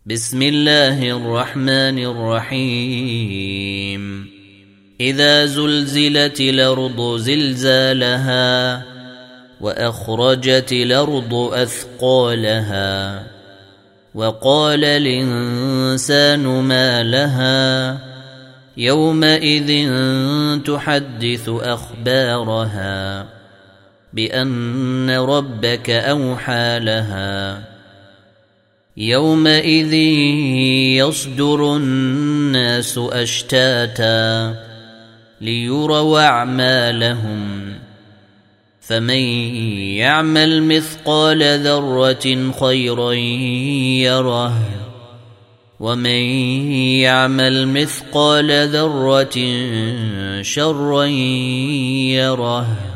بسم الله الرحمن الرحيم إذا زلزلت الأرض زلزالها وأخرجت الأرض أثقالها وقال الإنسان ما لها يومئذ تحدث أخبارها بأن ربك أوحى لها يومئذ يصدر الناس أشتاتا ليروا أعمالهم فمن يعمل مثقال ذرة خيرا يره ومن يعمل مثقال ذرة شرا يره